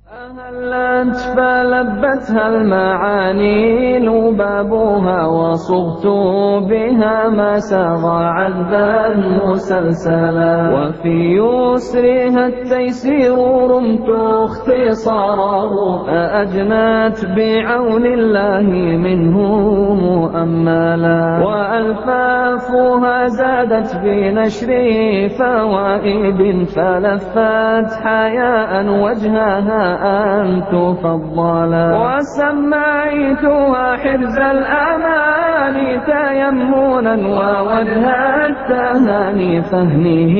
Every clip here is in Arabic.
أهلت فلبتها المعاني لبابها وصغت بها ما ساغ عذبا مسلسلا وفي يسرها التيسير رمت اختصاره أجنت بعون الله منه مؤملا وألفافها زادت بنشر فوائد فلفت حياء وجهها أن تفضلا وسميتها حرز الأمان تيمنا ووجه التهاني فهمه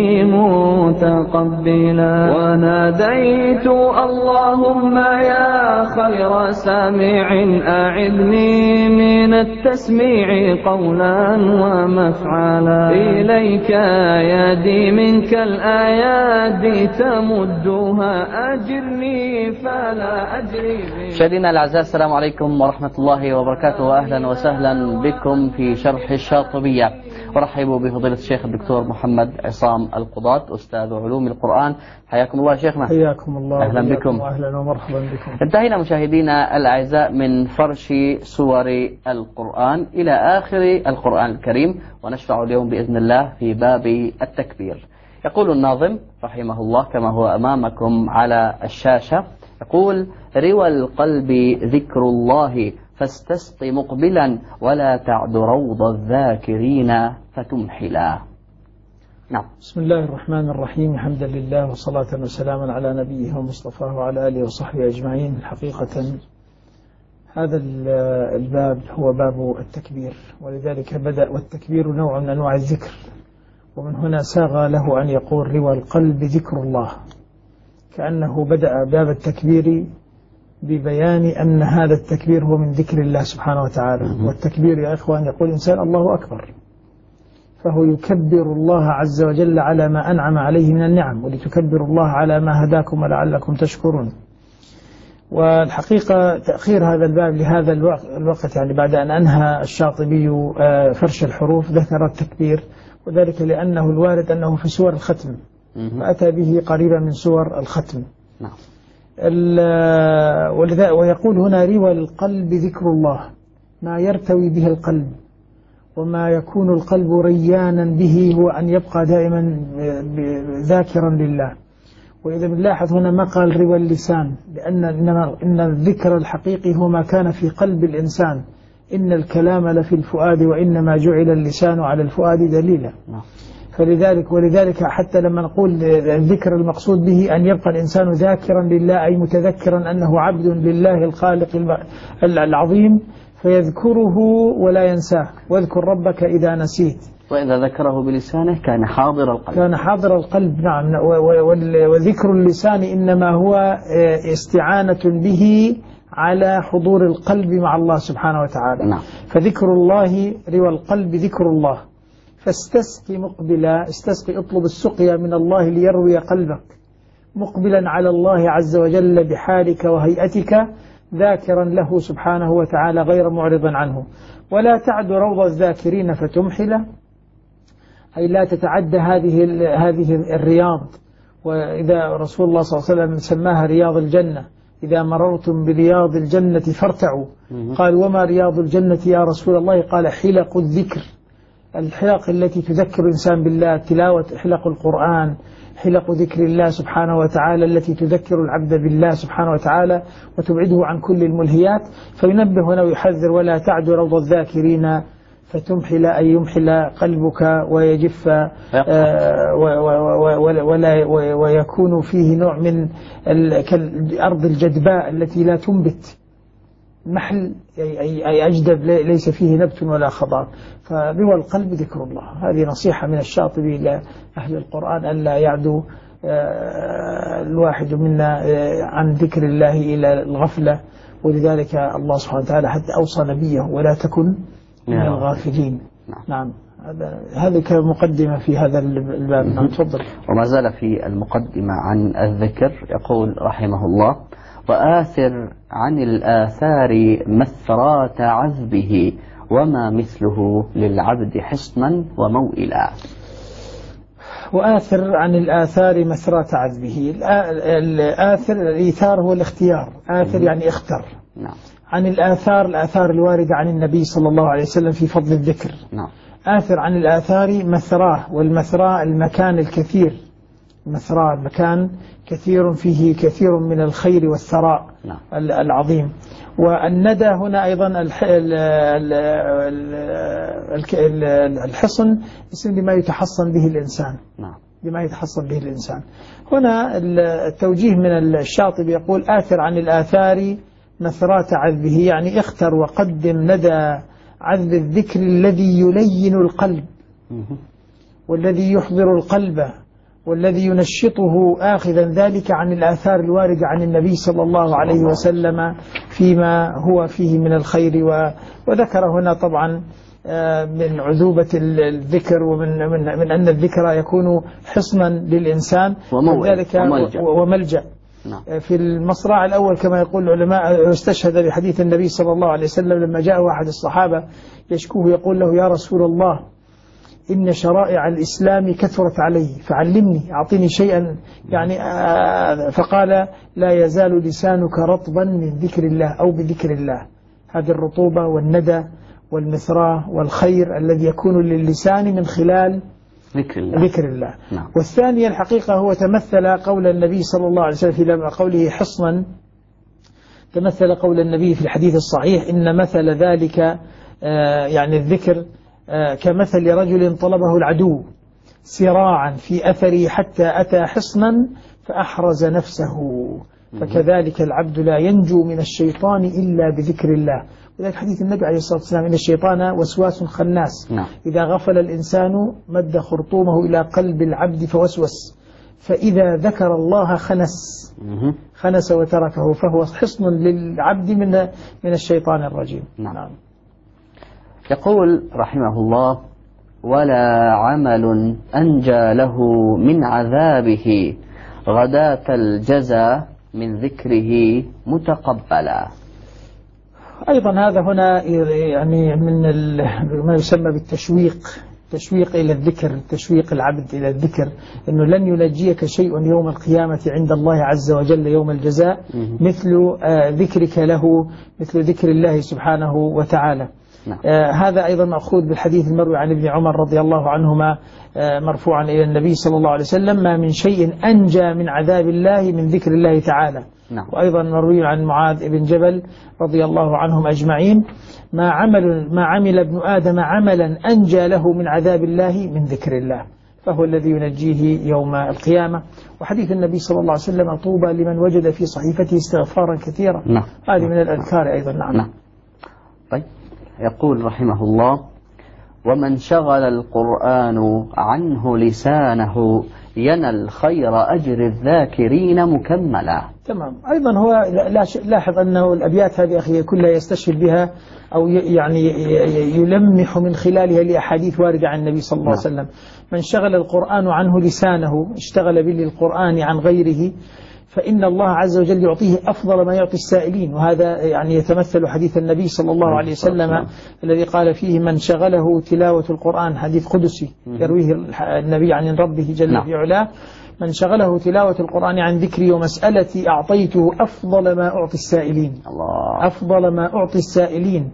متقبلا وناديت اللهم يا خير سامع أعذني من التسميع قولا ومفعلا إليك يدي منك الآيات تمدها أجرني فلا أجري. مشاهدينا الأعزاء، السلام عليكم ورحمة الله وبركاته، وأهلا وسهلا بكم في شرح الشاطبية. أرحب بفضيلة الشيخ الدكتور محمد عصام القضاة أستاذ علوم القرآن. حياكم الله شيخنا. حياكم الله. أهلا بكم. وأهلا ومرحبا بكم. انتهينا مشاهدينا الأعزاء من فرش سور القرآن إلى آخر القرآن الكريم، ونشرع اليوم بإذن الله في باب التكبير. يقول الناظم رحمه الله كما هو أمامكم على الشاشة، يقول: روى القلب ذكر الله فاستسق مقبلا ولا تعد روض الذاكرين فتمحلا. نعم. بسم الله الرحمن الرحيم، حمدا لله وصلاة وسلاما على نبيه ومصطفاه وعلى آله وصحبه أجمعين. حقيقة هذا الباب هو باب التكبير، ولذلك بدأ، والتكبير نوع من أنواع الذكر، ومن هنا ساغ له أن يقول روى القلب ذكر الله، كأنه بدأ باب التكبير ببيان أن هذا التكبير هو من ذكر الله سبحانه وتعالى. والتكبير يا إخوان يقول الإنسان الله أكبر، فهو يكبر الله عز وجل على ما أنعم عليه من النعم، ولتكبروا الله على ما هداكم ولعلكم تشكرون. والحقيقة تأخير هذا الباب لهذا الوقت، يعني بعد أن أنهى الشاطبي فرش الحروف ذكر التكبير، وذلك لأنه الوارد أنه في سور الختم، فأتى به قريبا من سور الختم. نعم. ويقول هنا: روى القلب ذكر الله، ما يرتوي به القلب وما يكون القلب ريانا به هو أن يبقى دائما ذاكرا لله. وإذا بنلاحظ هنا ما قال روى اللسان، إن الذكر الحقيقي هو ما كان في قلب الإنسان. إن الكلام لفي الفؤاد وإنما جعل اللسان على الفؤاد دليلا. ولذلك حتى لما نقول الذكر المقصود به أن يبقى الإنسان ذاكرا لله، أي متذكرا أنه عبد لله الخالق العظيم، فيذكره ولا ينساه. واذكر ربك إذا نسيت، وإذا ذكره بلسانه كان حاضر القلب. كان حاضر القلب. نعم. وذكر اللسان إنما هو استعانة به على حضور القلب مع الله سبحانه وتعالى. نعم. فذكر الله روى القلب ذكر الله. فاستسقي مقبلا، استسقي، اطلب السقيا من الله ليروي قلبك، مقبلا على الله عز وجل بحالك وهيئتك، ذاكرا له سبحانه وتعالى غير معرض عنه. ولا تعد روض الذاكرين فتمحله، أي لا تتعدى هذه الرياض. وإذا رسول الله صلى الله عليه وسلم سماها رياض الجنة: إذا مررتم برياض الجنة فارتعوا. قال: وما رياض الجنة يا رسول الله؟ قال: حلق الذكر، الحلق التي تذكر الإنسان بالله، تلاوة حلق القرآن، حلق ذكر الله سبحانه وتعالى التي تذكر العبد بالله سبحانه وتعالى وتبعده عن كل الملهيات. فينبه هنا ويحذر: ولا تعد روض الذاكرين فتمحل، أي يمحل قلبك ويجف، ويكون فيه نوع من كالأرض الجدباء التي لا تنبت، محل أي أجدب ليس فيه نبت ولا خضار. فروى القلب ذكر الله. هذه نصيحة من الشاطبي لأهل القرآن ألا يعدو الواحد منا عن ذكر الله إلى الغفلة. ولذلك الله سبحانه وتعالى حتى أوصى نبيه: ولا تكن من الغافلين. نعم. هذا كمقدمة في هذا الباب. نعم، تفضل. وما زال في المقدمة عن الذكر، يقول رحمه الله: وآثر عن الآثار مثرات عذبه وما مثله للعبد حصنا وموئلا. وآثر عن الآثار مسرى عذبه. الإيثار هو الاختيار، آثر يعني اختر. نعم. عن الآثار الواردة عن النبي صلى الله عليه وسلم في فضل الذكر. نعم. آثر عن الآثار مثراه، والمثرى المكان الكثير، مثرى المكان كثير فيه كثير من الخير والثراء. نعم. العظيم. والندى هنا أيضا الحصن اسم لما يتحصن به الإنسان. نعم. بما يتحصن به الإنسان. هنا التوجيه من الشاطبي يقول آثر عن الآثار مثرات عذبه، يعني اختر وقدم ندى عذب الذكر الذي يلين القلب والذي يحضر القلب والذي ينشطه، آخذا ذلك عن الآثار الواردة عن النبي صلى الله عليه وسلم فيما هو فيه من الخير. وذكر هنا طبعا من عذوبة الذكر ومن أن الذكر يكون حصنا للإنسان وملجأ. نعم. في المصراع الأول كما يقول العلماء استشهد بحديث النبي صلى الله عليه وسلم لما جاء أحد الصحابة يشكوه يقول له يا رسول الله إن شرائع الإسلام كثرت علي فعلمني أعطيني شيئا يعني فقال لا يزال لسانك رطبا من ذكر الله أو بذكر الله. هذه الرطوبة والندى والمثرى والخير الذي يكون للسان من خلال ذكر الله. نعم. والثانية الحقيقة هو تمثل قول النبي صلى الله عليه وسلم في قوله حصنا، تمثل قول النبي في الحديث الصحيح إن مثل ذلك يعني الذكر كمثل رجل طلبه العدو سراعا في أثره حتى أتى حصنا فأحرز نفسه، فكذلك العبد لا ينجو من الشيطان إلا بذكر الله. وذلك حديث النبي عليه الصلاة والسلام إن الشيطان وسواس خناس. نعم. إذا غفل الإنسان مد خرطومه إلى قلب العبد فوسوس، فإذا ذكر الله خنس وتركه، فهو حصن للعبد من الشيطان الرجيم. نعم. يقول رحمه الله ولا عمل أنجى له من عذابه غداة الجزا من ذكره متقبلا. أيضا هذا هنا يعني من ما يسمى بالتشويق، تشويق إلى الذكر، تشويق العبد إلى الذكر، أنه لن ينجيك شيء يوم القيامة عند الله عز وجل يوم الجزاء مثل ذكرك له، مثل ذكر الله سبحانه وتعالى. نعم. هذا أيضا مأخوذ بالحديث المروي عن ابن عمر رضي الله عنهما مرفوعا إلى النبي صلى الله عليه وسلم ما من شيء أنجى من عذاب الله من ذكر الله تعالى. نعم. وأيضا مروي عن معاذ بن جبل رضي الله عنهم أجمعين ما عمل ابن آدم عملا أنجى له من عذاب الله من ذكر الله، فهو الذي ينجيه يوم القيامة. وحديث النبي صلى الله عليه وسلم طوبى لمن وجد في صحيفته استغفارا كثيرا. نعم. هذه من الأذكار أيضا. نعم. طيب يقول رحمه الله ومن شغل القرآن عنه لسانه ينل خير أجر الذاكرين مكملا. تمام. أيضا هو لاحظ أنه الأبيات هذه أخي كلها يستشهد بها أو يعني يلمح من خلالها لأحاديث واردة عن النبي صلى الله عليه وسلم. من شغل القرآن عنه لسانه اشتغل بالقرآن عن غيره فإن الله عز وجل يعطيه أفضل ما يعطي السائلين. وهذا يعني يتمثل حديث النبي صلى الله عليه وسلم الذي قال فيه من شغله تلاوة القرآن، حديث قدسي يرويه النبي عن ربه جل في علاه، من شغله تلاوة القرآن عن ذكري ومسألتي أعطيته أفضل ما أعطي السائلين. الله. أفضل ما أعطي السائلين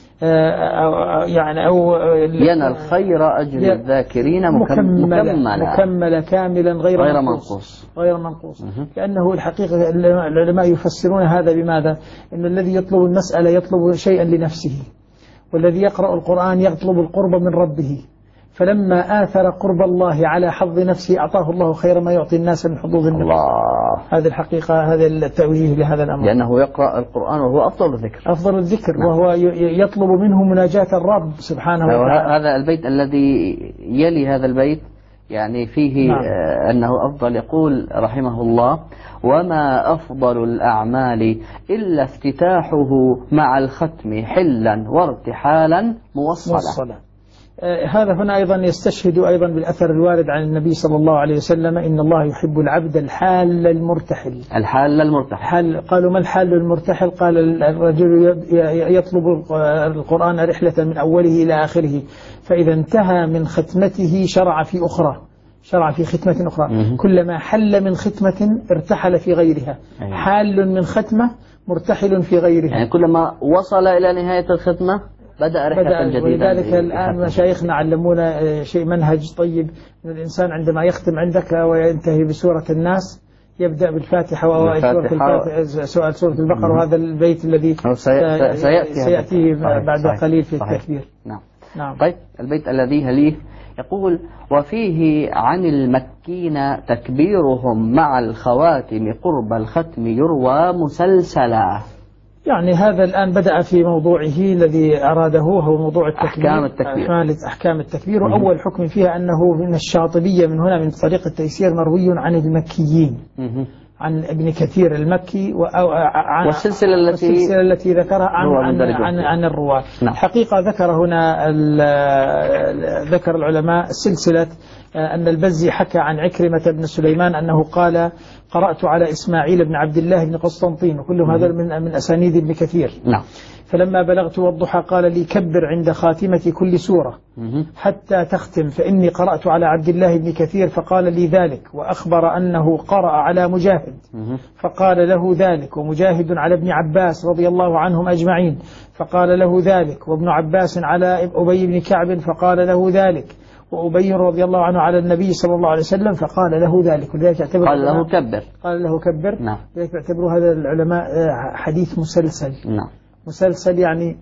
يعني أو ينال خير أجر الذاكرين مكمل كاملا غير منقوص. لأنه الحقيقة العلماء يفسرون هذا بماذا؟ إن الذي يطلب المسألة يطلب شيئا لنفسه، والذي يقرأ القرآن يطلب القرب من ربه، فلما آثر قرب الله على حظ نفسه أعطاه الله خير ما يعطي الناس من حظوظ النفس. هذه الحقيقة، هذا التأويل لهذا الأمر، لأنه يقرأ القرآن وهو أفضل الذكر. نعم. وهو يطلب منه مناجاة الرب سبحانه وتعالى. هذا البيت الذي يلي هذا البيت يعني فيه نعم. أنه أفضل. يقول رحمه الله وما أفضل الأعمال إلا افتتاحه مع الختم حلا وارتحالا موصلا. هذا هنا أيضا يستشهد أيضا بالأثر الوارد عن النبي صلى الله عليه وسلم إن الله يحب العبد الحال المرتحل. قالوا ما الحال المرتحل؟ قال الرجل يطلب القرآن رحلة من أوله إلى آخره، فإذا انتهى من ختمته شرع في أخرى، شرع في ختمة أخرى. كلما حل من ختمة ارتحل في غيرها. حال من ختمة مرتحل في غيرها. يعني كلما وصل إلى نهاية الختمة بدأ رحلة جديدة. ولذلك الآن مشايخنا علمونا شيء منهج طيب، أن الإنسان عندما يختم عندك وينتهي بسورة الناس يبدأ بالفاتحة سؤال سورة البقرة، وهذا البيت الذي سيأتي بعد قليل في التكبير. نعم. طيب البيت الذي يليه يقول: وفيه عن المكين تكبيرهم مع الخواتم قرب الختم يروى مسلسلا. يعني هذا الآن بدأ في موضوعه الذي أراده، هو موضوع التكبير، أحكام التكبير. وأول حكم فيها أنه من الشاطبية من هنا من طريق التيسير مروي عن المكيين، عن ابن كثير المكي والسلسلة التي ذكرها عن الرواة. الحقيقة ذكر العلماء سلسلة أن البزي حكى عن عكرمة بن سليمان أنه قال: قرأت على إسماعيل بن عبد الله بن قسطنطين، وكلهم هذا من أسانيد ابن كثير. فلما بلغت والضحى قال لي: كبر عند خاتمة كل سورة حتى تختم، فإني قرأت على عبد الله بن كثير فقال لي ذلك، وأخبر أنه قرأ على مجاهد فقال له ذلك، ومجاهد على ابن عباس رضي الله عنهم أجمعين فقال له ذلك، وابن عباس على أبي بن كعب فقال له ذلك، وأبي رضي الله عنه على النبي صلى الله عليه وسلم فقال له ذلك. ولذلك قال له كبر. لذلك يعتبروا هذا العلماء حديث مسلسل. مسلسل يعني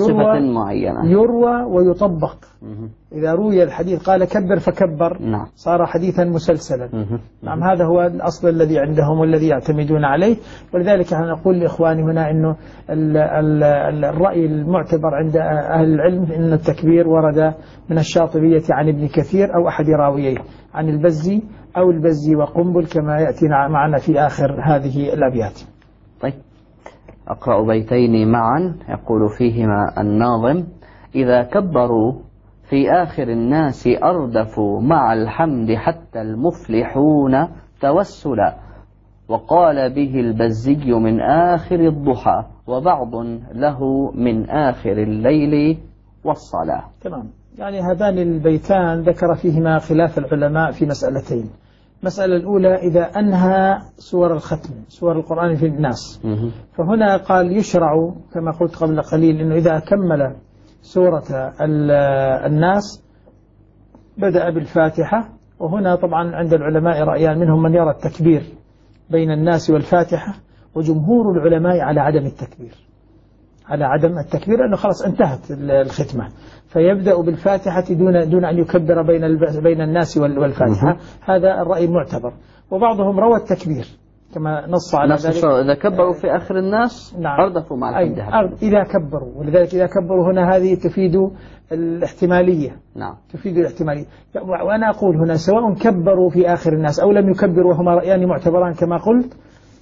يروى ويطبق. إذا روي الحديث قال كبر فكبر صار حديثا مسلسلا. نعم، هذا هو الأصل الذي عندهم والذي يعتمدون عليه. ولذلك نقول لإخواني هنا أنه الرأي المعتبر عند أهل العلم أن التكبير ورد من الشاطبية عن ابن كثير أو أحد راويه، عن البزي أو البزي وقنبل كما يأتي معنا في آخر هذه الأبيات. طيب أقرأ بيتين معا يقول فيهما الناظم: إذا كبروا في آخر الناس أردفوا مع الحمد حتى المفلحون توسلا، وقال به البزي من آخر الضحى، وبعض له من آخر الليل والصلاة. تمام. يعني هذان البيتان ذكر فيهما خلاف العلماء في مسألتين. المسألة الأولى إذا أنهى سور الختم، سور القرآن في الناس، فهنا قال يشرع كما قلت قبل قليل أنه إذا كمل سورة الناس بدأ بالفاتحة. وهنا طبعا عند العلماء رأيان، منهم من يرى التكبير بين الناس والفاتحة، وجمهور العلماء على عدم التكبير أنه خلاص انتهت الختمة، فيبدأ بالفاتحة دون أن يكبر بين الناس والفاتحة. هذا الرأي المعتبر. وبعضهم روى التكبير كما نص على ذلك. إذا كبروا في آخر الناس أردفوا مع الحمد إذا كبروا. ولذلك إذا كبروا هنا هذه تفيد الاحتمالية. تفيد الاحتمالية. وأنا أقول هنا سواء كبروا في آخر الناس أو لم يكبروا، وهما رأيان معتبران كما قلت.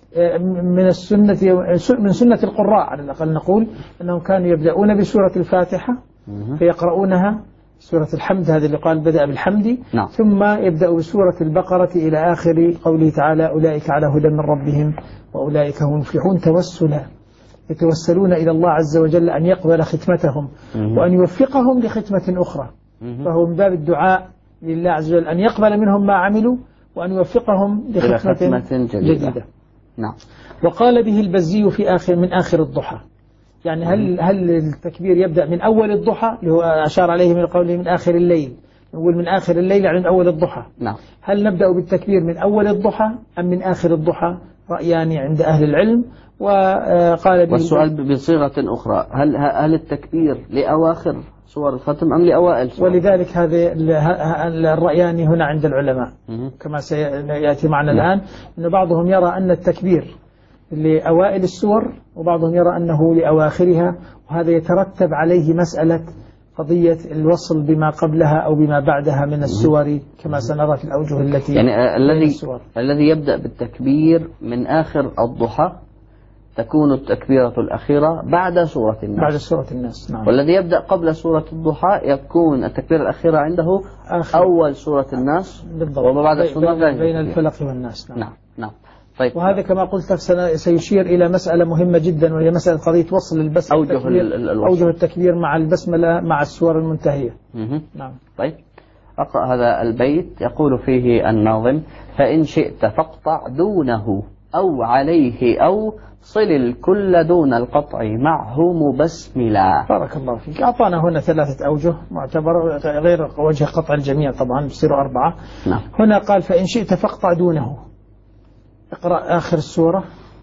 من سنة القراء على الأقل نقول أنهم كانوا يبدأون بسورة الفاتحة فيقرؤونها سورة الحمد، هذا اللي قال بدأ بالحمد، ثم يبدأ بسورة البقرة إلى آخر قوله تعالى: أولئك على هدى من ربهم وأولئك هم المفلحون، توسلا، يتوسلون إلى الله عز وجل أن يقبل ختمتهم وأن يوفقهم لختمة أخرى. فهو من باب الدعاء لله عز وجل أن يقبل منهم ما عملوا وأن يوفقهم لختمة جديدة. وقال به البزي من آخر الضحى. يعني هل التكبير يبدأ من أول الضحى اللي هو أشار عليه من قوله من آخر الليل، نقول من آخر الليل يعني من أول الضحى. هل نبدأ بالتكبير من أول الضحى أم من آخر الضحى؟ رأيان عند أهل العلم. وقال به والسؤال بصيغة أخرى: هل التكبير لأواخر سور الختم أم لأوائل سور؟ ولذلك هذه الرأيان هنا عند العلماء كما سيأتي معنا الآن، أن بعضهم يرى أن التكبير لأوائل السور وبعضهم يرى أنه لأواخرها، وهذا يترتب عليه مسألة قضية الوصل بما قبلها أو بما بعدها من السور كما سنرى في الأوجه التي يعني الذي يبدأ بالتكبير من آخر الضحى تكون التكبيرة الأخيرة بعد سورة الناس. نعم. والذي يبدأ قبل سورة الضحى يكون التكبيرة الأخيرة عنده أول سورة الناس، وبعد بين الفلق والناس. نعم. طيب. وهذا كما قلت لك سيشير إلى مسألة مهمة جدا، وهي مسألة قضية وصل أوجه التكبير مع البسملة مع السور المنتهية. نعم. طيب أقرأ هذا البيت. يقول فيه الناظم: فإن شئت فاقطع دونه أو عليه، أو صل الكل دون القطع معه مبسملا. بارك الله فيك. أعطانا هنا 3 أوجه معتبرة غير وجه قطع الجميع، طبعا بصير 4. نعم. هنا قال فإن شئت فاقطع دونه، اقرأ آخر السورة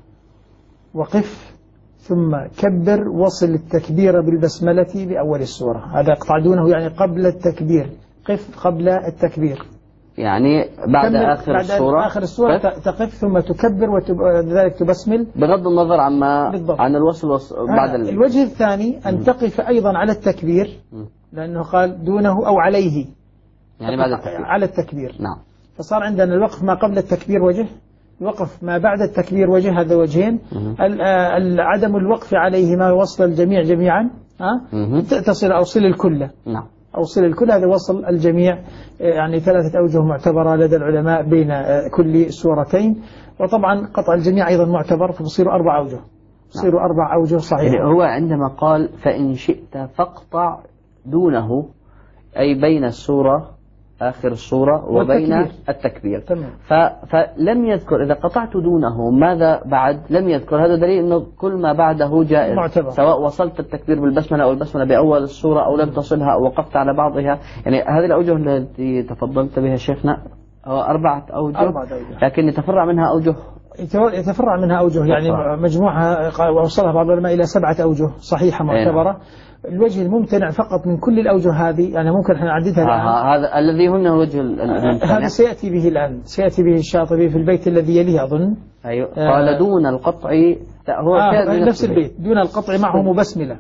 وقف، ثم كبر، وصل التكبير بالبسملة بأول السورة. هذا اقطع دونه يعني قبل التكبير، قف قبل التكبير، يعني بعد آخر السورة تقف ثم تكبر وذلك تبسمل، بغض النظر عن الوصل بعد الوجه الثاني أن تقف أيضا على التكبير، لأنه قال دونه أو عليه، يعني بعد التكبير. على التكبير. نعم. فصار عندنا الوقف ما قبل التكبير وجه، الوقف ما بعد التكبير وجه، هذا وجهين. عدم الوقف عليهما وصل الجميع جميعا، أوصل الكل. نعم. أوصل الكل، هذا وصل الجميع. يعني 3 أوجه معتبرة لدى العلماء بين كل سورتين. وطبعا قطع الجميع أيضا معتبر، فبصير 4 أوجه، بصير 4 أوجه صحيح. هو عندما قال فإن شئت فاقطع دونه، أي بين السورة آخر السورة وبين التكبير. فلم يذكر إذا قطعت دونه ماذا بعد، لم يذكر. هذا دليل أنه كل ما بعده جائز معتبر. سواء وصلت التكبير بالبسملة أو البسملة بأول السورة، أو لم تصلها أو وقفت على بعضها. يعني هذه الأوجه التي تفضلت بها شيخنا هو 4 أوجه، لكن يتفرع منها أوجه يعني مجموعها وصلها بعض العلماء إلى 7 أوجه صحيحة معتبرة. الوجه الممتنع فقط من كل الأوجه هذه، يعني ممكن احنا نعددها الآن. هذا الذي هنا وجه الممتنع، هذا سيأتي به الآن، سيأتي به الشاطبي في البيت الذي يليه أظن. أيوة. قال دون القطع، لا هو نفس البيت، دون القطع معه مبسملة.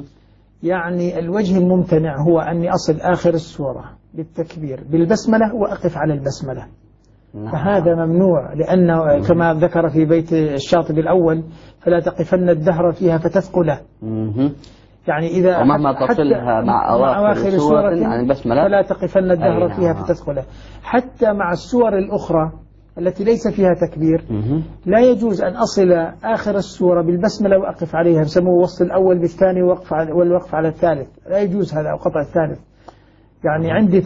يعني الوجه الممتنع هو أني أصل آخر السورة بالتكبير بالبسملة وأقف على البسملة. فهذا ممنوع، لأنه كما ذكر في بيت الشاطبي الأول: فلا تقفن الدهر فيها فتثقله. يعني إذا ومهما تصلها مع أواخر سورة عن البسملة فلا تقفن الدهر فيها فتثقله. حتى مع السور الأخرى التي ليس فيها تكبير لا يجوز أن أصل آخر السورة بالبسملة وأقف عليها، يسموه وصل الأول بالثاني والوقف على الثالث، لا يجوز هذا، أو قطع الثالث. يعني عندي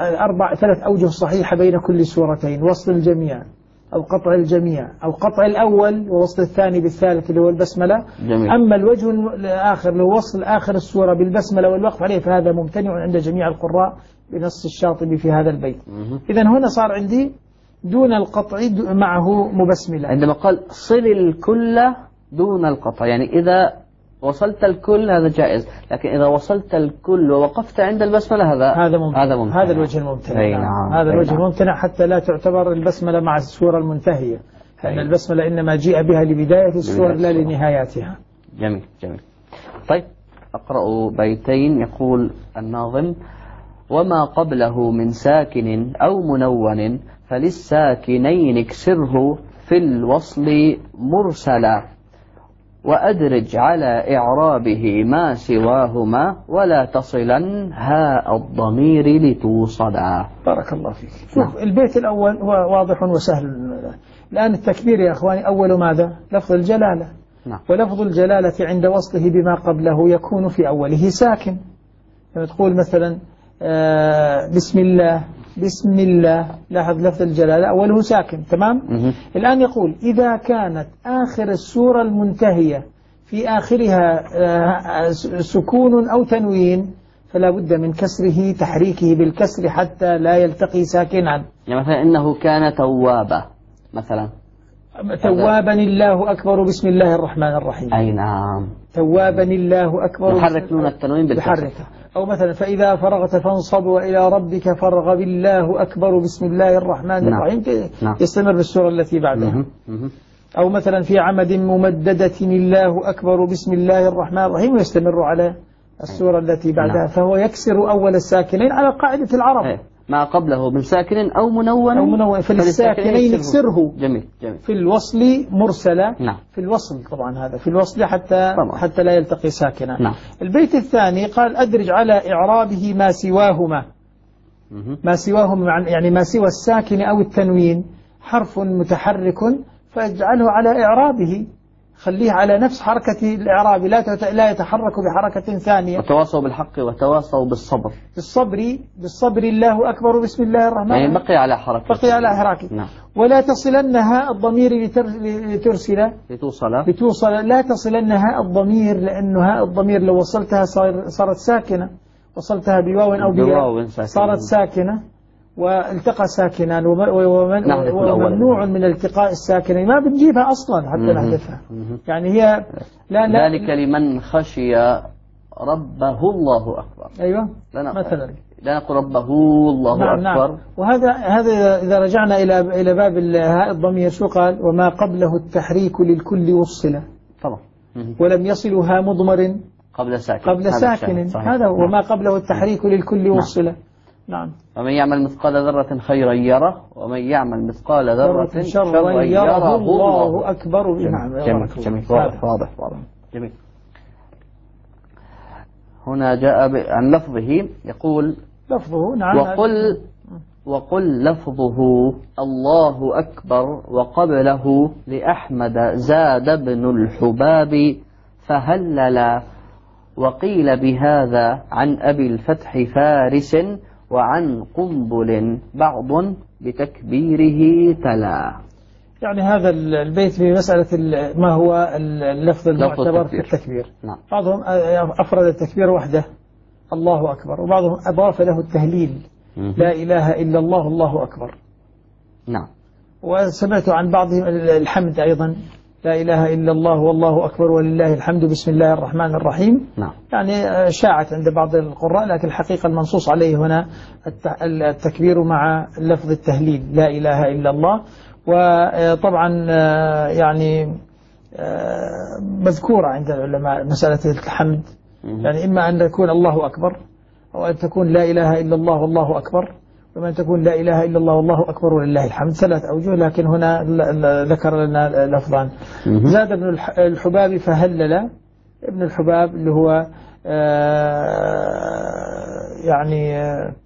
3 أوجه صحيحة بين كل سورتين: وصل الجميع أو قطع الجميع، أو قطع الأول ووصل الثاني بالثالث اللي هو البسملة. جميل. أما الوجه الآخر اللي هو وصل آخر السورة بالبسملة والوقف عليه فهذا ممتنع عند جميع القراء بنص الشاطبي في هذا البيت. إذن هنا صار عندي دون القطع معه مبسملة. عندما قال صل الكل دون القطع، يعني إذا وصلت الكل هذا جائز، لكن إذا وصلت الكل ووقفت عند البسملة هذا ممتنع. هذا الوجه الممتنع. هذا الوجه الممتنع حتى لا تعتبر البسملة مع السورة المنتهية، لأن البسملة إنما جاء بها لبداية السورة لا لنهاياتها. جميل. طيب أقرأ بيتين. يقول الناظم: وما قبله من ساكن أو منون فللساكنين اكسره في الوصل مرسلا، وأدرج على إعرابه ما سواهما، ولا تصلا هاء الضمير لتوصلا. بارك الله فيك. شوف البيت الأول هو واضح وسهل. الآن التكبير يا أخواني أول ماذا؟ لفظ الجلالة. ولفظ الجلالة عند وصله بما قبله يكون في أوله ساكن. لما تقول مثلا بسم الله، لاحظ لفظ الجلالة أوله ساكن، تمام؟ الآن يقول إذا كانت آخر السورة المنتهية في آخرها سكون أو تنوين فلا بد من كسره، تحريكه بالكسر حتى لا يلتقي ساكنا. يعني مثلا إنه كان توابا مثلا، توابا الله أكبر بسم الله الرحمن الرحيم. أي نعم. توابا الله أكبر، يحرك نون التنوين بالكسر. أو مثلا فإذا فرغت فانصب وإلى ربك فارغب الله أكبر بسم الله الرحمن الرحيم. يستمر بالسورة التي بعدها. أو مثلا في عمد ممددة الله أكبر بسم الله الرحمن الرحيم، ويستمر على السورة التي بعدها. فهو يكسر أول الساكنين على قاعدة العرب. ما قبله من ساكن أو منون فللساكنين اكسره. جميل. في الوصل مرسلة. في الوصل طبعا، هذا في الوصل حتى لا يلتقي ساكنا. البيت الثاني قال أدرج على إعرابه ما سواهما. ما سواهما يعني ما سوى الساكن أو التنوين حرف متحرك، فاجعله على إعرابه، خليه على نفس حركة الإعراب، لا يتحرك بحركة ثانية. وتواصوا بالحق وتواصوا بالصبر. بالصبر الله أكبر، بسم الله الرحمن الرحيم، يعني بقي على حركة. بقي على حركة. نعم. ولا تصلنها الضمير لتوصل، لا تصلنها الضمير، لأنها الضمير لو وصلتها صارت ساكنة، وصلتها بواو أو بياء صارت ساكنة، والتقى ساكنان وممنوع من التقاء الساكنين، ما بنجيبها أصلا حتى نحذفها. يعني هي ذلك لمن خشي ربه الله أكبر. أيوة مثلا لا نقول ربه الله أكبر. نعم. وهذا إذا رجعنا إلى باب هاء الضمير شو قال؟ وما قبله التحريك للكل وصله طبعا. ولم يصلها مضمر قبل ساكن. هذا وما قبله التحريك للكل وصله. نعم. ومن يعمل مثقال ذرة خيرا يره، ومن يعمل مثقال ذرة شرا يره الله أكبر. نعم. جميل. واضح. جميل. هنا جاء عن لفظه، يقول لفظه نعم. وقل لفظه الله أكبر، وقبله لأحمد زاد بن الحباب فهللا، وقيل بهذا عن أبي الفتح فارس، وعن قنبل بعض بتكبيره تلا. يعني هذا البيت في مسألة ما هو اللفظ المعتبر في التكبير. نعم. بعضهم أفرد التكبير وحده الله أكبر، وبعضهم أضاف له التهليل لا إله إلا الله الله أكبر. نعم. وسمعت عن بعضهم الحمد أيضا لا إله إلا الله والله أكبر ولله الحمد بسم الله الرحمن الرحيم. نعم. يعني شاعت عند بعض القراء، لكن الحقيقة المنصوص عليه هنا التكبير مع لفظ التهليل لا إله إلا الله. وطبعا يعني مذكورة عند العلماء مسألة الحمد، يعني إما أن يكون الله أكبر، أو أن تكون لا إله إلا الله والله أكبر، وما أن تكون لا إله إلا الله والله أكبر ولله الحمد، 3 أوجه، لكن هنا ذكر لنا لفظان. زاد ابن الحباب فهلل. ابن الحباب اللي هو يعني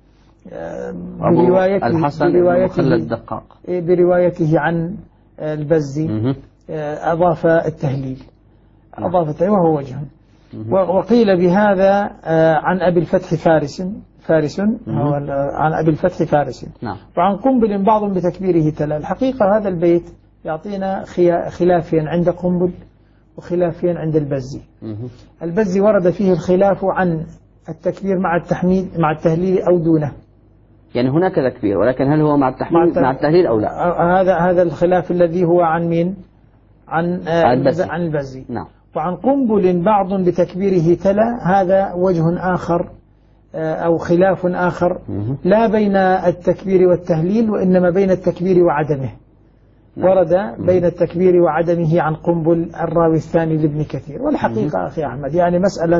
بروايته عن البزي أضاف التهليل، وهو وجه. وقيل بهذا عن أبي الفتح فارس عن أبي الفتح فارس. نعم. وعن قنبل بعض بتكبيره تلا. الحقيقة هذا البيت يعطينا خلافين عند قنبل وخلافين عند البزي. البزي ورد فيه الخلاف عن التكبير مع التهليل أو دونه. يعني هناك تكبير، ولكن هل هو مع التهليل أو لا؟ هذا الخلاف الذي هو عن مين؟ عن البزي. نعم. وعن قنبل بعض بتكبيره تلا، هذا وجه آخر أو خلاف آخر، لا بين التكبير والتهليل، وإنما بين التكبير وعدمه. ورد بين التكبير وعدمه عن قنبل الراوي الثاني لابن كثير. والحقيقة أخي أحمد يعني مسألة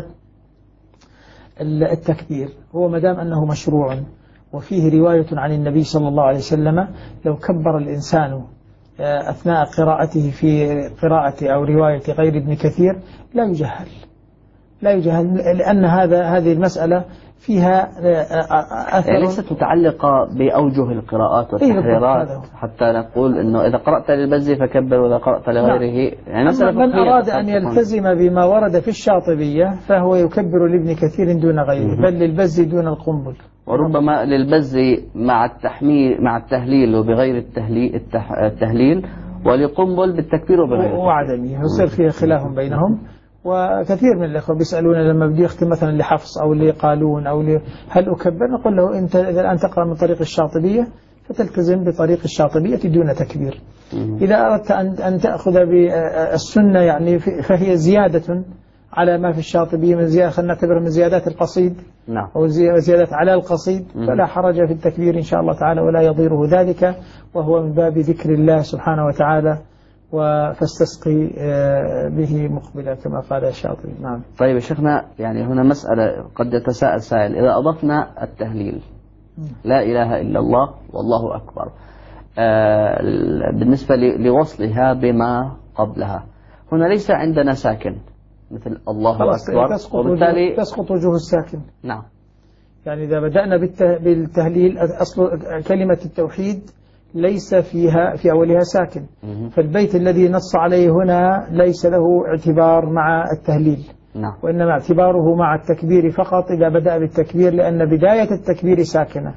التكبير هو مدام أنه مشروع وفيه رواية عن النبي صلى الله عليه وسلم، لو كبر الإنسان أثناء قراءته في قراءة أو رواية غير ابن كثير لا يجهل، لأن هذه المسألة فيها أثر، يعني ليست متعلقة بأوجه القراءات والتحريرات حتى نقول أنه إذا قرأت للبزي فكبر وإذا قرأت لغيره. يعني من أراد أن يلتزم بما ورد في الشاطبية فهو يكبر لابن كثير دون غيره، بل للبزي دون القنبل. وربما للبزي مع التهليل وبغير التهليل، ولقنبل بالتكبير وبغيره وعدمه، يصير فيه خلاف بينهم. وكثير من الأخوة بيسألون لما بدي أختم مثلا لحفص أو لقالون أو هل أكبر، نقول له أنت إذا الآن تقرأ من طريق الشاطبية فتلتزم بطريق الشاطبية دون تكبير. إذا أردت أن تأخذ بالسنة يعني فهي زيادة على ما في الشاطبية من زيادة، خلينا نعتبر من زيادات القصيد. نعم. أو زيادة على القصيد، فلا حرج في التكبير إن شاء الله تعالى ولا يضيره ذلك، وهو من باب ذكر الله سبحانه وتعالى، فاستسقي به مقبلة كما قال الشاطبي. نعم. طيب يا شيخنا، يعني هنا مسألة قد يتساءل سائل، إذا أضفنا التهليل لا إله إلا الله والله أكبر بالنسبة لوصلها بما قبلها، هنا ليس عندنا ساكن مثل الله أكبر، وبالتالي تسقط وجوه الساكن. نعم. يعني إذا بدأنا بالتهليل، أصل كلمة التوحيد ليس فيها في أولها ساكن، فالبيت الذي نص عليه هنا ليس له اعتبار مع التهليل، وإنما اعتباره مع التكبير فقط إذا بدأ بالتكبير، لأن بداية التكبير ساكنة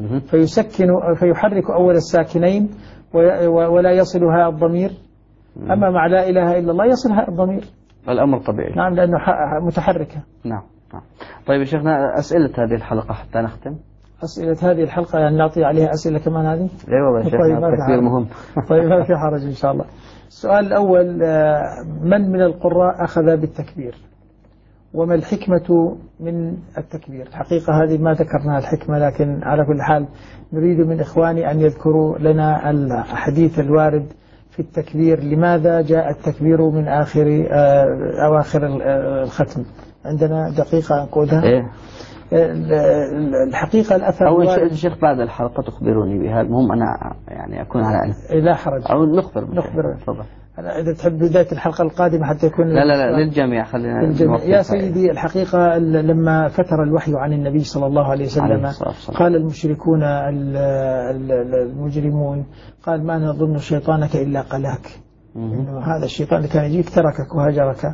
فيحرك أول الساكنين ولا يصل هاء الضمير. أما مع لا إله إلا الله يصل هاء الضمير، الأمر طبيعي. نعم، لأنه متحركة. نعم. طيب يا شيخنا، أسئلة هذه الحلقة حتى نختم. أسئلة هذه الحلقة يعني نعطي عليها أسئلة كمان هذه؟ أي والله يا شيخنا، التكبير مهم. طيب ما في حرج إن شاء الله. السؤال الأول: من القراء أخذ بالتكبير؟ وما الحكمة من التكبير؟ الحقيقة هذه ما ذكرناها الحكمة، لكن على كل حال نريد من إخواني أن يذكروا لنا الحديث الوارد في التكبير. لماذا جاء التكبير من أواخر الختم؟ عندنا دقيقة نقولها. إيه؟ الحقيقة الأثر أول شيخ بعد الحلقة تخبروني بها، المهم أنا يعني أكون على علم. لا حرج. أو نخبر. تفضل. إذا تحب بداية الحلقة القادمة حتى يكون لا للجميع، خلينا للجميع. يا سيدي، الحقيقة لما فتر الوحي عن النبي صلى الله عليه وسلم قال المشركون المجرمون قال: ما نظن شيطانك إلا قلاك، إنه هذا الشيطان اللي كان يجيك تركك وهجرك.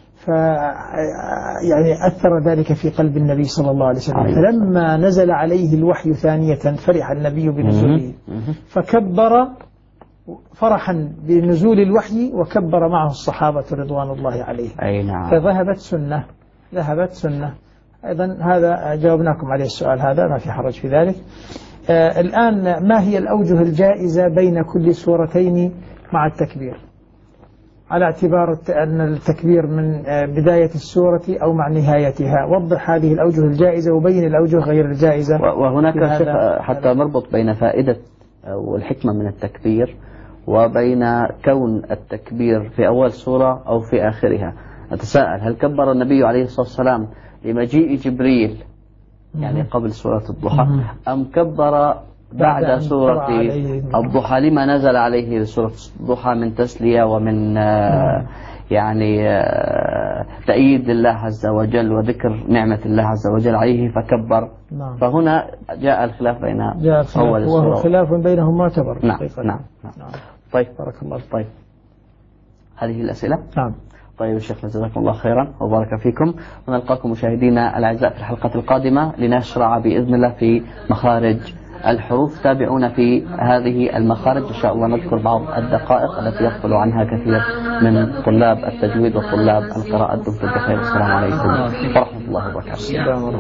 يعني أثر ذلك في قلب النبي صلى الله عليه وسلم. فلما نزل عليه الوحي ثانية فرح النبي بنزوله، فكبر فرحا بنزول الوحي، وكبر معه الصحابة رضوان الله عليهم. أي نعم. ذهبت سنة. أيضا هذا جاوبناكم عليه السؤال هذا، ما في حرج في ذلك. الآن ما هي الأوجه الجائزة بين كل سورتين مع التكبير، على اعتبار أن التكبير من بداية السورة أو مع نهايتها؟ وضح هذه الأوجه الجائزة وبين الأوجه غير الجائزة. وهناك حتى نربط بين فائدة والحكمة من التكبير وبين كون التكبير في أول سورة أو في آخرها. أتساءل: هل كبر النبي عليه الصلاة والسلام لمجيء جبريل يعني قبل سورة الضحى، أم كبر بعد سورة الضحى لما نزل عليه سورة الضحى من تسلية ومن يعني تأييد الله عز وجل وذكر نعمة الله عز وجل عليه فكبر؟ فهنا جاء الخلاف بين أول السورة، وهو خلاف بينهم معتبر. نعم. طيب، بارك الله. طيب، هذه الأسئلة. نعم. طيب الشيخ، جزاكم الله خيرا وبارك فيكم، ونلقاكم مشاهدينا الأعزاء في الحلقة القادمة لنشرع بإذن الله في مخارج الحروف. تابعونا في هذه المخارج إن شاء الله. نذكر بعض الدقائق التي يغفل عنها كثير من طلاب التجويد وطلاب القراءة. دمتم بخير، السلام عليكم ورحمة الله وبركاته.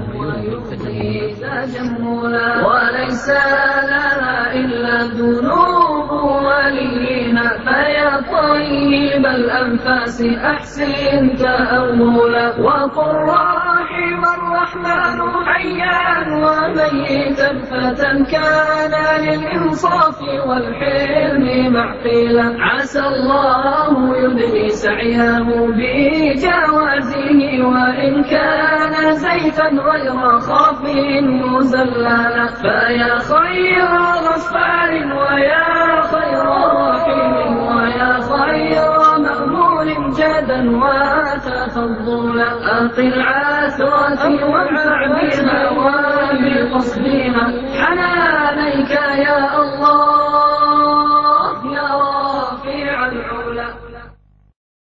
وليس لنا إلا الذنوب ولينا، فيا طيب الأنفاس أحسن تأولا، وقل رحم الرحمن حيا وميتا فتى كان للإنصاف والحلم معقلا، عسى الله يدني سعيه بجوازه، وإن كان زيفا غير خاف مزللا، فيا خير غفار ويا خير رحيم ويا خير مأمول جدا وتفضلا، أقل عثرتي وانفع بها وبقصدها حنانيك يا الله.